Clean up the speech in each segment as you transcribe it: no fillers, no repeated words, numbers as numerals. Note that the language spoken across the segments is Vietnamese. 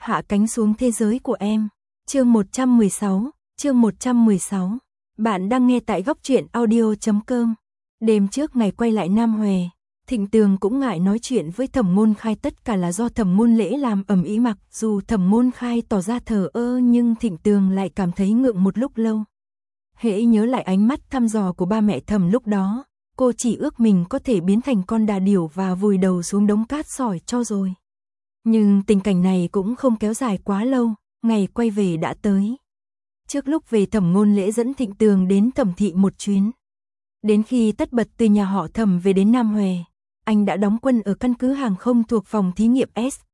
Hạ cánh xuống thế giới của em. Chương 116. Bạn đang nghe tại góc truyện audio.com. Đêm trước ngày quay lại Nam Huề, Thịnh Tường cũng ngại nói chuyện với Thẩm Ngôn Khai, tất cả là do Thẩm Ngôn Lễ làm ầm ĩ. Mặc dù Thẩm Ngôn Khai tỏ ra thờ ơ nhưng Thịnh Tường lại cảm thấy ngượng một lúc lâu. Hễ nhớ lại ánh mắt thăm dò của ba mẹ Thẩm lúc đó, cô chỉ ước mình có thể biến thành con đà điểu và vùi đầu xuống đống cát sỏi cho rồi. Nhưng tình cảnh này cũng không kéo dài quá lâu, ngày quay về đã tới. Trước lúc về, Thẩm Ngôn Lễ dẫn Thịnh Tường đến Thẩm thị một chuyến. Đến khi tất bật từ nhà họ Thẩm về đến Nam Huề, anh đã đóng quân ở căn cứ hàng không thuộc phòng thí nghiệm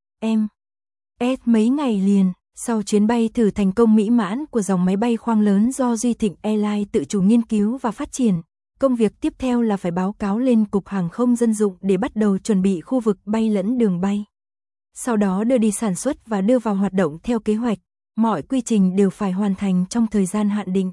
S mấy ngày liền. Sau chuyến bay thử thành công mỹ mãn của dòng máy bay khoang lớn do Duy Thịnh Airlines tự chủ nghiên cứu và phát triển, công việc tiếp theo là phải báo cáo lên Cục Hàng không Dân dụng để bắt đầu chuẩn bị khu vực bay lẫn đường bay. Sau đó đưa đi sản xuất và đưa vào hoạt động theo kế hoạch, mọi quy trình đều phải hoàn thành trong thời gian hạn định.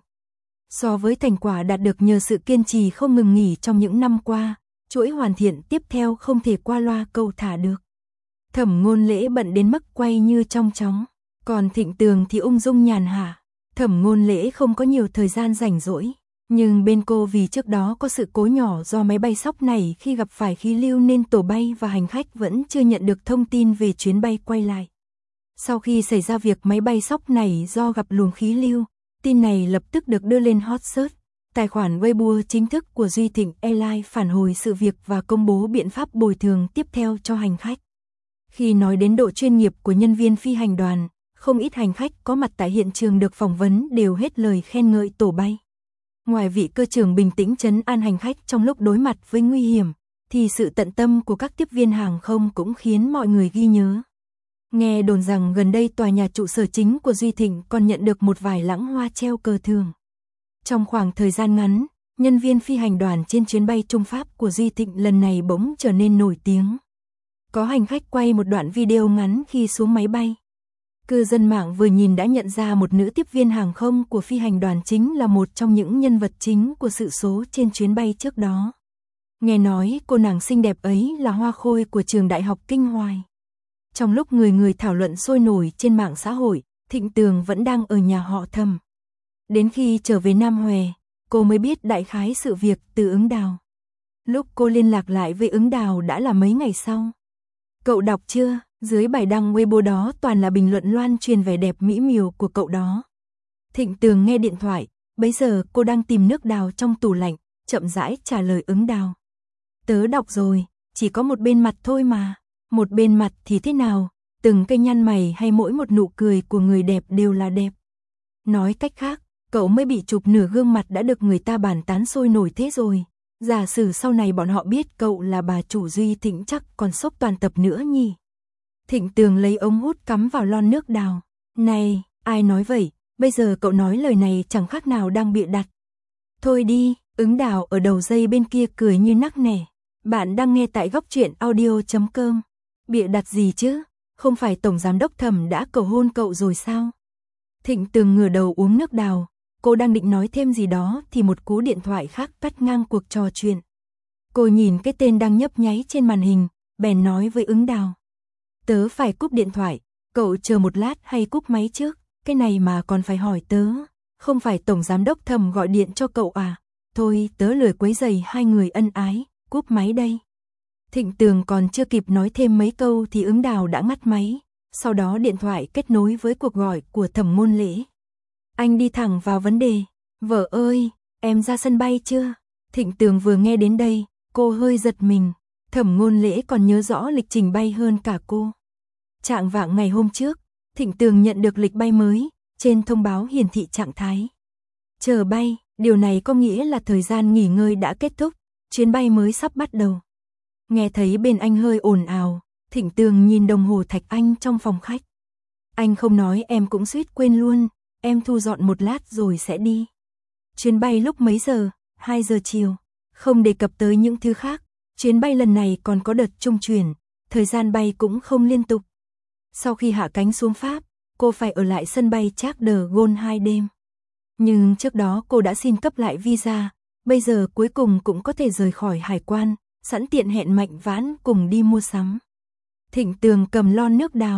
So với thành quả đạt được nhờ sự kiên trì không ngừng nghỉ trong những năm qua, chuỗi hoàn thiện tiếp theo không thể qua loa cầu thả được. Thẩm Ngôn Lễ bận đến mức quay như trong chóng, còn Thịnh Tường thì ung dung nhàn hạ. Thẩm Ngôn Lễ không có nhiều thời gian rảnh rỗi, nhưng bên cô vì trước đó có sự cố nhỏ do máy bay sóc này khi gặp phải khí lưu nên tổ bay và hành khách vẫn chưa nhận được thông tin về chuyến bay quay lại. Sau khi xảy ra việc máy bay sóc này do gặp luồng khí lưu, tin này lập tức được đưa lên hot search. Tài khoản Weibo chính thức của Duy Thịnh Airlines phản hồi sự việc và công bố biện pháp bồi thường tiếp theo cho hành khách. Khi nói đến độ chuyên nghiệp của nhân viên phi hành đoàn, không ít hành khách có mặt tại hiện trường được phỏng vấn đều hết lời khen ngợi tổ bay. Ngoài vị cơ trưởng bình tĩnh trấn an hành khách trong lúc đối mặt với nguy hiểm, thì sự tận tâm của các tiếp viên hàng không cũng khiến mọi người ghi nhớ. Nghe đồn rằng gần đây tòa nhà trụ sở chính của Duy Thịnh còn nhận được một vài lẵng hoa treo cờ thường. Trong khoảng thời gian ngắn, nhân viên phi hành đoàn trên chuyến bay Trung Pháp của Duy Thịnh lần này bỗng trở nên nổi tiếng. Có hành khách quay một đoạn video ngắn khi xuống máy bay. Cư dân mạng vừa nhìn đã nhận ra một nữ tiếp viên hàng không của phi hành đoàn chính là một trong những nhân vật chính của sự số trên chuyến bay trước đó. Nghe nói cô nàng xinh đẹp ấy là hoa khôi của trường đại học Kinh Hoài. Trong lúc người thảo luận sôi nổi trên mạng xã hội, Thịnh Tường vẫn đang ở nhà họ Thẩm. Đến khi trở về Nam Huề, cô mới biết đại khái sự việc từ Ứng Đào. Lúc cô liên lạc lại với Ứng Đào đã là mấy ngày sau. Cậu đọc chưa? Dưới bài đăng Weibo đó toàn là bình luận loan truyền vẻ đẹp mỹ miều của cậu đó. Thịnh Tường nghe điện thoại, bấy giờ cô đang tìm nước đào trong tủ lạnh, chậm rãi trả lời Ứng Đào. Tớ đọc rồi, chỉ có một bên mặt thôi mà. Một bên mặt thì thế nào? Từng cây nhăn mày hay mỗi một nụ cười của người đẹp đều là đẹp. Nói cách khác, cậu mới bị chụp nửa gương mặt đã được người ta bàn tán sôi nổi thế rồi. Giả sử sau này bọn họ biết cậu là bà chủ Duy Thịnh chắc còn sốc toàn tập nữa nhỉ. Thịnh Tường lấy ống hút cắm vào lon nước đào. Này, ai nói vậy? Bây giờ cậu nói lời này chẳng khác nào đang bịa đặt. Thôi đi, Ứng Đào ở đầu dây bên kia cười như nắc nẻ. Bạn đang nghe tại góc truyện audio.com. Bịa đặt gì chứ? Không phải Tổng Giám đốc Thẩm đã cầu hôn cậu rồi sao? Thịnh Tường ngửa đầu uống nước đào. Cô đang định nói thêm gì đó thì một cú điện thoại khác cắt ngang cuộc trò chuyện. Cô nhìn cái tên đang nhấp nháy trên màn hình, bèn nói với Ứng Đào. Tớ phải cúp điện thoại, cậu chờ một lát hay cúp máy trước, cái này mà còn phải hỏi tớ. Không phải Tổng Giám đốc Thẩm gọi điện cho cậu à? Thôi tớ lười quấy rầy hai người ân ái, cúp máy đây. Thịnh Tường còn chưa kịp nói thêm mấy câu thì Ứng Đào đã ngắt máy, sau đó điện thoại kết nối với cuộc gọi của Thẩm Ngôn Lễ. Anh đi thẳng vào vấn đề. Vợ ơi, em ra sân bay chưa? Thịnh Tường vừa nghe đến đây, cô hơi giật mình. Thẩm Ngôn Lễ còn nhớ rõ lịch trình bay hơn cả cô. Trạng vạng ngày hôm trước, Thịnh Tường nhận được lịch bay mới, trên thông báo hiển thị trạng thái chờ bay, điều này có nghĩa là thời gian nghỉ ngơi đã kết thúc, chuyến bay mới sắp bắt đầu. Nghe thấy bên anh hơi ồn ào, Thịnh Tường nhìn đồng hồ thạch anh trong phòng khách. Anh không nói em cũng suýt quên luôn, em thu dọn một lát rồi sẽ đi. Chuyến bay lúc mấy giờ? 2 giờ chiều. Không đề cập tới những thứ khác, chuyến bay lần này còn có đợt trung chuyển, thời gian bay cũng không liên tục. Sau khi hạ cánh xuống Pháp, cô phải ở lại sân bay Charles de Gaulle 2 đêm. Nhưng trước đó cô đã xin cấp lại visa, bây giờ cuối cùng cũng có thể rời khỏi hải quan, sẵn tiện hẹn Mạnh Vãn cùng đi mua sắm. Thịnh Tường cầm lon nước đào.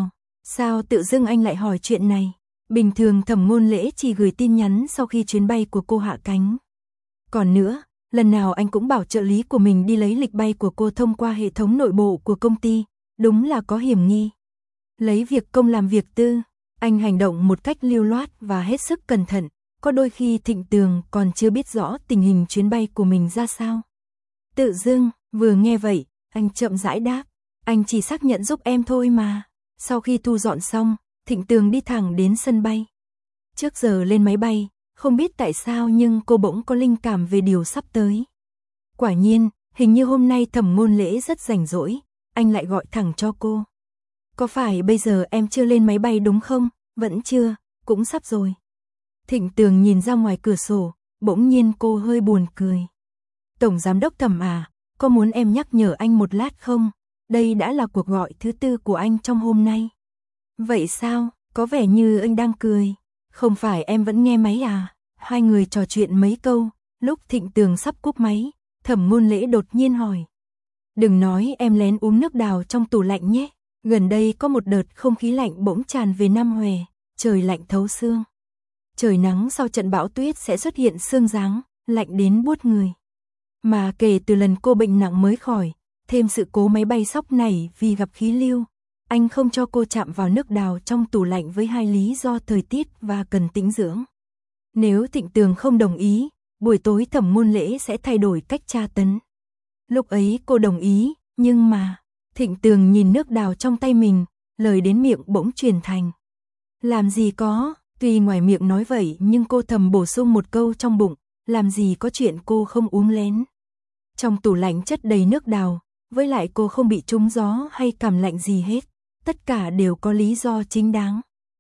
Sao tự dưng anh lại hỏi chuyện này? Bình thường Thẩm Ngôn Lễ chỉ gửi tin nhắn sau khi chuyến bay của cô hạ cánh. Còn nữa, lần nào anh cũng bảo trợ lý của mình đi lấy lịch bay của cô thông qua hệ thống nội bộ của công ty, đúng là có hiểm nghi. Lấy việc công làm việc tư, anh hành động một cách lưu loát và hết sức cẩn thận, có đôi khi Thịnh Tường còn chưa biết rõ tình hình chuyến bay của mình ra sao. Tự dưng, vừa nghe vậy, anh chậm rãi đáp, anh chỉ xác nhận giúp em thôi mà. Sau khi thu dọn xong, Thịnh Tường đi thẳng đến sân bay. Trước giờ lên máy bay, không biết tại sao nhưng cô bỗng có linh cảm về điều sắp tới. Quả nhiên, hình như hôm nay Thẩm Ngôn Lễ rất rảnh rỗi, anh lại gọi thẳng cho cô. Có phải bây giờ em chưa lên máy bay đúng không? Vẫn chưa, cũng sắp rồi. Thịnh Tường nhìn ra ngoài cửa sổ, bỗng nhiên cô hơi buồn cười. Tổng giám đốc Thẩm à, có muốn em nhắc nhở anh một lát không? Đây đã là cuộc gọi thứ 4 của anh trong hôm nay. Vậy sao, có vẻ như anh đang cười. Không phải em vẫn nghe máy à? Hai người trò chuyện mấy câu, lúc Thịnh Tường sắp cúp máy, Thẩm Ngôn Lễ đột nhiên hỏi. Đừng nói em lén uống nước đào trong tủ lạnh nhé. Gần đây có một đợt không khí lạnh bỗng tràn về Nam Huế, trời lạnh thấu xương. Trời nắng sau trận bão tuyết sẽ xuất hiện sương giáng, lạnh đến buốt người. Mà kể từ lần cô bệnh nặng mới khỏi, thêm sự cố máy bay sóc này vì gặp khí lưu, anh không cho cô chạm vào nước đào trong tủ lạnh với hai lý do thời tiết và cần tĩnh dưỡng. Nếu Thịnh Tường không đồng ý, buổi tối Thẩm Ngôn Lễ sẽ thay đổi cách tra tấn. Lúc ấy cô đồng ý, nhưng mà Thịnh Tường nhìn nước đào trong tay mình, lời đến miệng bỗng truyền thành. Làm gì có, tuy ngoài miệng nói vậy nhưng cô thầm bổ sung một câu trong bụng, làm gì có chuyện cô không uống lén. Trong tủ lạnh chất đầy nước đào, với lại cô không bị trúng gió hay cảm lạnh gì hết, tất cả đều có lý do chính đáng.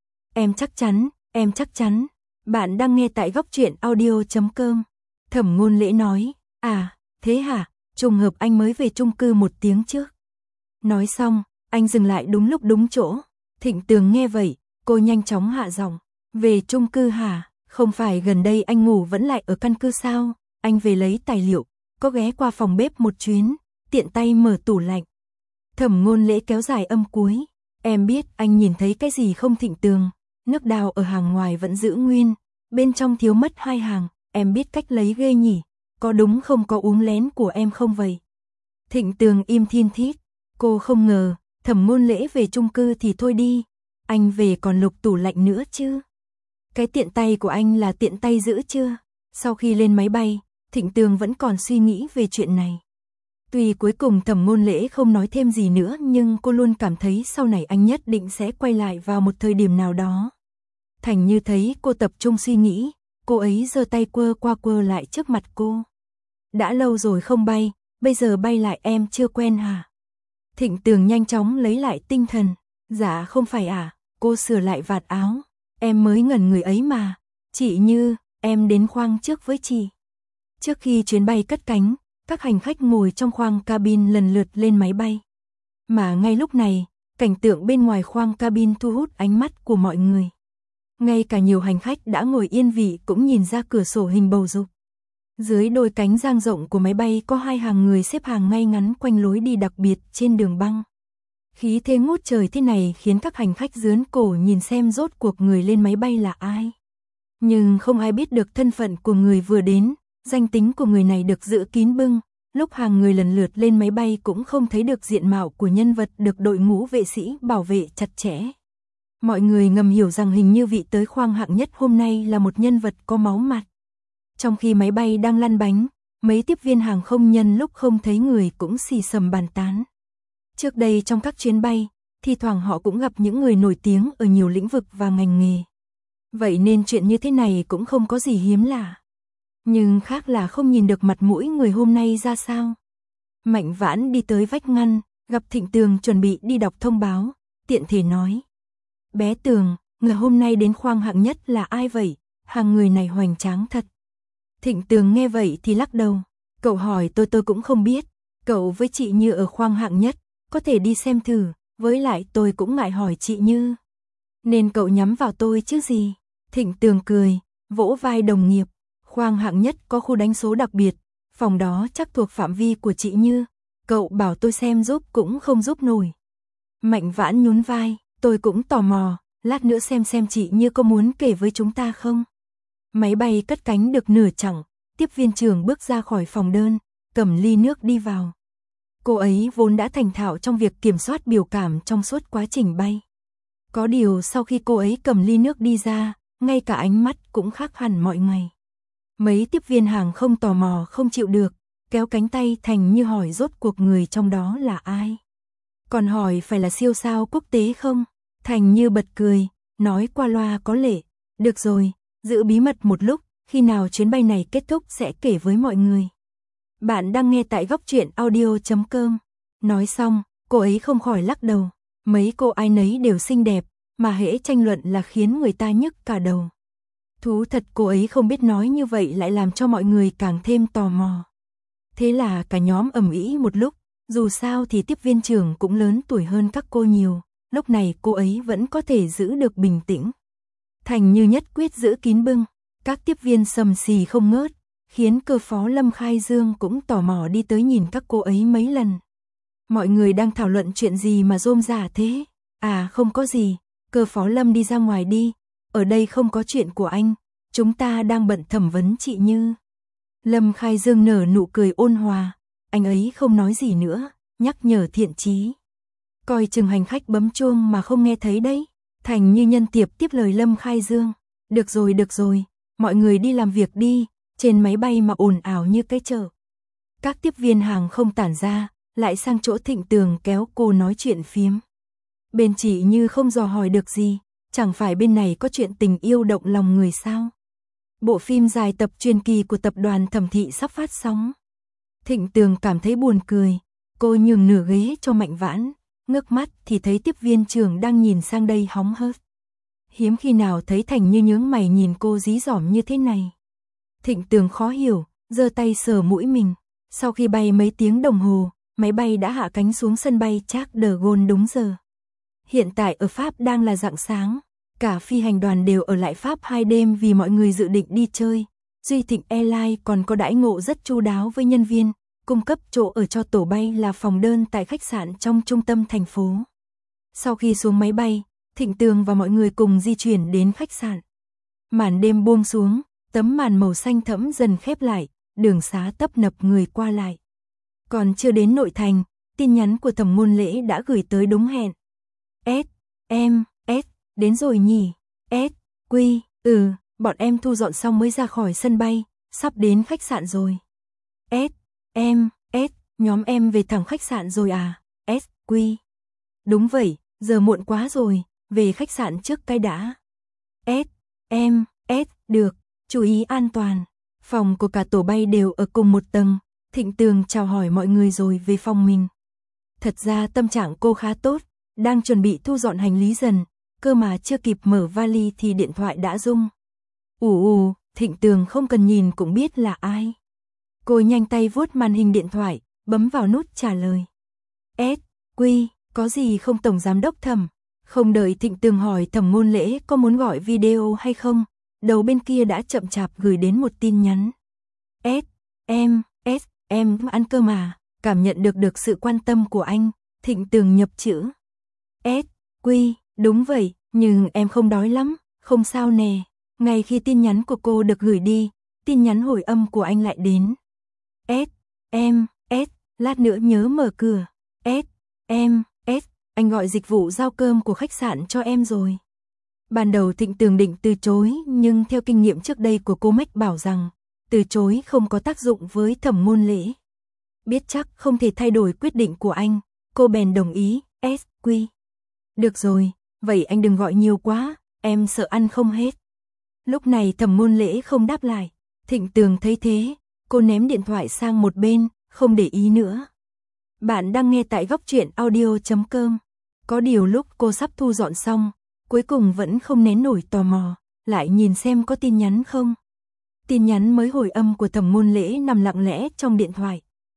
Em chắc chắn, bạn đang nghe tại góc truyện audio.com. Thẩm Ngôn Lễ nói, à, thế hả, trùng hợp anh mới về chung cư một tiếng trước. Nói xong, anh dừng lại đúng lúc đúng chỗ. Thịnh Tường nghe vậy, cô nhanh chóng hạ giọng, về chung cư hả? Không phải gần đây anh ngủ vẫn lại ở căn cứ sao? Anh về lấy tài liệu, có ghé qua phòng bếp một chuyến, tiện tay mở tủ lạnh. Thẩm Ngôn Lễ kéo dài âm cuối, em biết anh nhìn thấy cái gì không Thịnh Tường? Nước đào ở hàng ngoài vẫn giữ nguyên, bên trong thiếu mất 2 hàng, em biết cách lấy ghê nhỉ? Có đúng không, có uống lén của em không vậy? Thịnh Tường im thiên thít, cô không ngờ, Thẩm Ngôn Lễ về chung cư thì thôi đi, anh về còn lục tủ lạnh nữa chứ. Cái tiện tay của anh là tiện tay giữ chưa? Sau khi lên máy bay, Thịnh Tường vẫn còn suy nghĩ về chuyện này. Tuy cuối cùng Thẩm Ngôn Lễ không nói thêm gì nữa nhưng cô luôn cảm thấy sau này anh nhất định sẽ quay lại vào một thời điểm nào đó. Thành Như thấy cô tập trung suy nghĩ, cô ấy giơ tay quơ qua quơ lại trước mặt cô. Đã lâu rồi không bay, bây giờ bay lại em chưa quen hả? Thịnh Tường nhanh chóng lấy lại tinh thần. Dạ không phải à, cô sửa lại vạt áo. Em mới ngẩn người ấy mà. Chị Như, em đến khoang trước với chị. Trước khi chuyến bay cất cánh, các hành khách ngồi trong khoang cabin lần lượt lên máy bay. Mà ngay lúc này, cảnh tượng bên ngoài khoang cabin thu hút ánh mắt của mọi người. Ngay cả nhiều hành khách đã ngồi yên vị cũng nhìn ra cửa sổ hình bầu dục. Dưới đôi cánh dang rộng của máy bay có 2 hàng người xếp hàng ngay ngắn quanh lối đi đặc biệt trên đường băng. Khí thế ngút trời thế này khiến các hành khách rướn cổ nhìn xem rốt cuộc người lên máy bay là ai. Nhưng không ai biết được thân phận của người vừa đến, danh tính của người này được giữ kín bưng. Lúc hàng người lần lượt lên máy bay cũng không thấy được diện mạo của nhân vật được đội ngũ vệ sĩ bảo vệ chặt chẽ. Mọi người ngầm hiểu rằng hình như vị tới khoang hạng nhất hôm nay là một nhân vật có máu mặt. Trong khi máy bay đang lăn bánh, mấy tiếp viên hàng không nhân lúc không thấy người cũng xì xầm bàn tán. Trước đây trong các chuyến bay, thi thoảng họ cũng gặp những người nổi tiếng ở nhiều lĩnh vực và ngành nghề. Vậy nên chuyện như thế này cũng không có gì hiếm lạ. Nhưng khác là không nhìn được mặt mũi người hôm nay ra sao. Mạnh Vãn đi tới vách ngăn, gặp Thịnh Tường chuẩn bị đi đọc thông báo, tiện thể nói. Bé Tường, người hôm nay đến khoang hạng nhất là ai vậy? Hàng người này hoành tráng thật. Thịnh Tường nghe vậy thì lắc đầu. Cậu hỏi tôi cũng không biết. Cậu với chị Như ở khoang hạng nhất, có thể đi xem thử. Với lại tôi cũng ngại hỏi chị Như. Nên cậu nhắm vào tôi chứ gì? Thịnh Tường cười, vỗ vai đồng nghiệp. Khoang hạng nhất có khu đánh số đặc biệt. Phòng đó chắc thuộc phạm vi của chị Như. Cậu bảo tôi xem giúp cũng không giúp nổi. Mạnh Vãn nhún vai. Tôi cũng tò mò, lát nữa xem chị Như có muốn kể với chúng ta không? Máy bay cất cánh được nửa chặng, tiếp viên trưởng bước ra khỏi phòng đơn, cầm ly nước đi vào. Cô ấy vốn đã thành thạo trong việc kiểm soát biểu cảm trong suốt quá trình bay. Có điều sau khi cô ấy cầm ly nước đi ra, ngay cả ánh mắt cũng khác hẳn mọi ngày. Mấy tiếp viên hàng không tò mò không chịu được, kéo cánh tay Thành Như hỏi rốt cuộc người trong đó là ai. Còn hỏi phải là siêu sao quốc tế không? Thành Như bật cười, nói qua loa có lệ. Được rồi, giữ bí mật một lúc, khi nào chuyến bay này kết thúc sẽ kể với mọi người. Bạn đang nghe tại góc truyện audio.com. Nói xong, cô ấy không khỏi lắc đầu. Mấy cô ai nấy đều xinh đẹp, mà hễ tranh luận là khiến người ta nhức cả đầu. Thú thật cô ấy không biết nói như vậy lại làm cho mọi người càng thêm tò mò. Thế là cả nhóm ầm ĩ một lúc, dù sao thì tiếp viên trưởng cũng lớn tuổi hơn các cô nhiều, lúc này cô ấy vẫn có thể giữ được bình tĩnh. Thành Như nhất quyết giữ kín bưng, các tiếp viên sầm xì không ngớt, khiến cơ phó Lâm Khai Dương cũng tò mò đi tới nhìn các cô ấy mấy lần. Mọi người đang thảo luận chuyện gì mà rôm rả thế? À không có gì, cơ phó Lâm đi ra ngoài đi, ở đây không có chuyện của anh, chúng ta đang bận thẩm vấn chị Như. Lâm Khai Dương nở nụ cười ôn hòa, anh ấy không nói gì nữa, nhắc nhở thiện chí. Coi chừng hành khách bấm chuông mà không nghe thấy đấy. Thành Như nhân tiệp tiếp lời Lâm Khai Dương. Được rồi, mọi người đi làm việc đi, trên máy bay mà ồn ào như cái chợ. Các tiếp viên hàng không tản ra, lại sang chỗ Thịnh Tường kéo cô nói chuyện phiếm. Bên chị Như không dò hỏi được gì, chẳng phải bên này có chuyện tình yêu động lòng người sao? Bộ phim dài tập truyền kỳ của tập đoàn Thẩm Thị sắp phát sóng. Thịnh Tường cảm thấy buồn cười, cô nhường nửa ghế cho Mạnh Vãn, ngước mắt thì thấy tiếp viên trưởng đang nhìn sang đây hóng hớt. Hiếm khi nào thấy Thành Như nhướng mày nhìn cô dí dỏm như thế này. Thịnh Tường khó hiểu, giơ tay sờ mũi mình. Sau khi bay mấy tiếng đồng hồ, máy bay đã hạ cánh xuống sân bay Charles de Gaulle đúng giờ. Hiện tại ở Pháp đang là rạng sáng, cả phi hành đoàn đều ở lại Pháp 2 đêm vì mọi người dự định đi chơi. Duy Thịnh Airlines còn có đãi ngộ rất chu đáo với nhân viên, cung cấp chỗ ở cho tổ bay là phòng đơn tại khách sạn trong trung tâm thành phố. Sau khi xuống máy bay, Thịnh Tường và mọi người cùng di chuyển đến khách sạn. Màn đêm buông xuống, tấm màn màu xanh thẫm dần khép lại, đường xá tấp nập người qua lại. Còn chưa đến nội thành, tin nhắn của Thẩm Ngôn Lễ đã gửi tới đúng hẹn. S, đến rồi nhỉ? Bọn em thu dọn xong mới ra khỏi sân bay, sắp đến khách sạn rồi. Nhóm em về thẳng khách sạn rồi à? Đúng vậy, giờ muộn quá rồi, về khách sạn trước cái đã. Được, chú ý an toàn. Phòng của cả tổ bay đều ở cùng một tầng, Thịnh Tường chào hỏi mọi người rồi về phòng mình. Thật ra tâm trạng cô khá tốt, đang chuẩn bị thu dọn hành lý dần, cơ mà chưa kịp mở vali thì điện thoại đã rung. Thịnh Tường không cần nhìn cũng biết là ai. Cô nhanh tay vuốt màn hình điện thoại, bấm vào nút trả lời. Có gì không Tổng Giám đốc Thẩm? Không đợi Thịnh Tường hỏi Thẩm Ngôn Lễ có muốn gọi video hay không, đầu bên kia đã chậm chạp gửi đến một tin nhắn. Em ăn cơm à? Cảm nhận được sự quan tâm của anh, Thịnh Tường nhập chữ. Đúng vậy, nhưng em không đói lắm, không sao nè. Ngay khi tin nhắn của cô được gửi đi, tin nhắn hồi âm của anh lại đến. Lát nữa nhớ mở cửa. Anh gọi dịch vụ giao cơm của khách sạn cho em rồi. Ban đầu Thịnh Tường định từ chối, nhưng theo kinh nghiệm trước đây của cô Mách bảo rằng, từ chối không có tác dụng với Thẩm Ngôn Lễ. Biết chắc không thể thay đổi quyết định của anh, cô bèn đồng ý. Được rồi, vậy anh đừng gọi nhiều quá, em sợ ăn không hết. Lúc này Thẩm Ngôn Lễ không đáp lại, Thịnh Tường thấy thế, cô ném điện thoại sang một bên, không để ý nữa. Bạn đang nghe tại góc truyện audio.com. Có điều lúc cô sắp thu dọn xong, cuối cùng vẫn không nén nổi tò mò, lại nhìn xem có tin nhắn không. Tin nhắn mới hồi âm của Thẩm Ngôn Lễ nằm lặng lẽ trong điện thoại.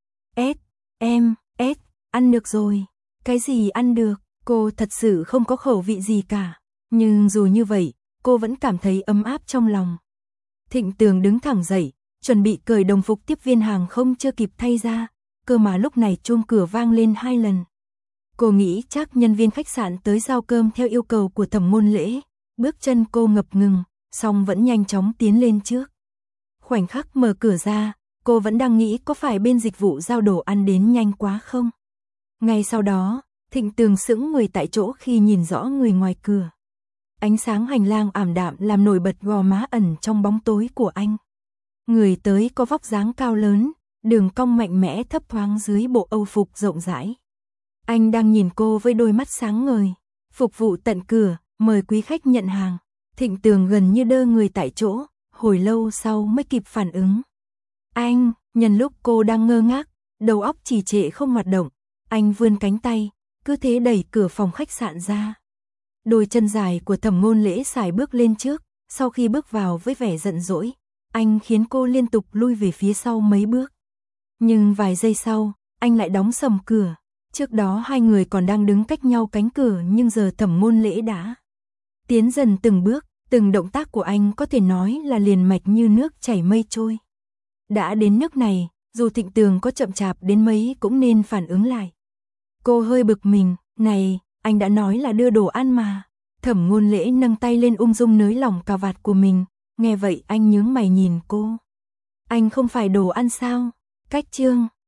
Ăn được rồi. Cái gì ăn được? Cô thật sự không có khẩu vị gì cả. Nhưng dù như vậy, cô vẫn cảm thấy ấm áp trong lòng. Thịnh Tường đứng thẳng dậy, chuẩn bị cởi đồng phục tiếp viên hàng không chưa kịp thay ra, cơ mà lúc này chuông cửa vang lên 2 lần. Cô nghĩ chắc nhân viên khách sạn tới giao cơm theo yêu cầu của Thẩm Ngôn Lễ, bước chân cô ngập ngừng, song vẫn nhanh chóng tiến lên trước. Khoảnh khắc mở cửa ra, cô vẫn đang nghĩ có phải bên dịch vụ giao đồ ăn đến nhanh quá không? Ngay sau đó, Thịnh Tường sững người tại chỗ khi nhìn rõ người ngoài cửa. Ánh sáng hành lang ảm đạm làm nổi bật gò má ẩn trong bóng tối của anh. Người tới có vóc dáng cao lớn, đường cong mạnh mẽ thấp thoáng dưới bộ âu phục rộng rãi. Anh đang nhìn cô với đôi mắt sáng ngời. Phục vụ tận cửa, mời quý khách nhận hàng. Thịnh Tường gần như đơ người tại chỗ, hồi lâu sau mới kịp phản ứng. Anh, nhân lúc cô đang ngơ ngác, đầu óc trì trệ không hoạt động, anh vươn cánh tay, cứ thế đẩy cửa phòng khách sạn ra. Đôi chân dài của Thẩm Ngôn Lễ sải bước lên trước, sau khi bước vào với vẻ giận dỗi, anh khiến cô liên tục lui về phía sau mấy bước. Nhưng vài giây sau, anh lại đóng sầm cửa. Trước đó hai người còn đang đứng cách nhau cánh cửa, nhưng giờ Thẩm Ngôn Lễ đã tiến dần từng bước, từng động tác của anh có thể nói là liền mạch như nước chảy mây trôi. Đã đến nước này, dù Thịnh Tường có chậm chạp đến mấy cũng nên phản ứng lại. Cô hơi bực mình, này, anh đã nói là đưa đồ ăn mà. Thẩm Ngôn Lễ nâng tay lên ung dung nới lỏng cà vạt của mình, nghe vậy anh nhướng mày nhìn cô. Anh không phải đồ ăn sao? Cách chương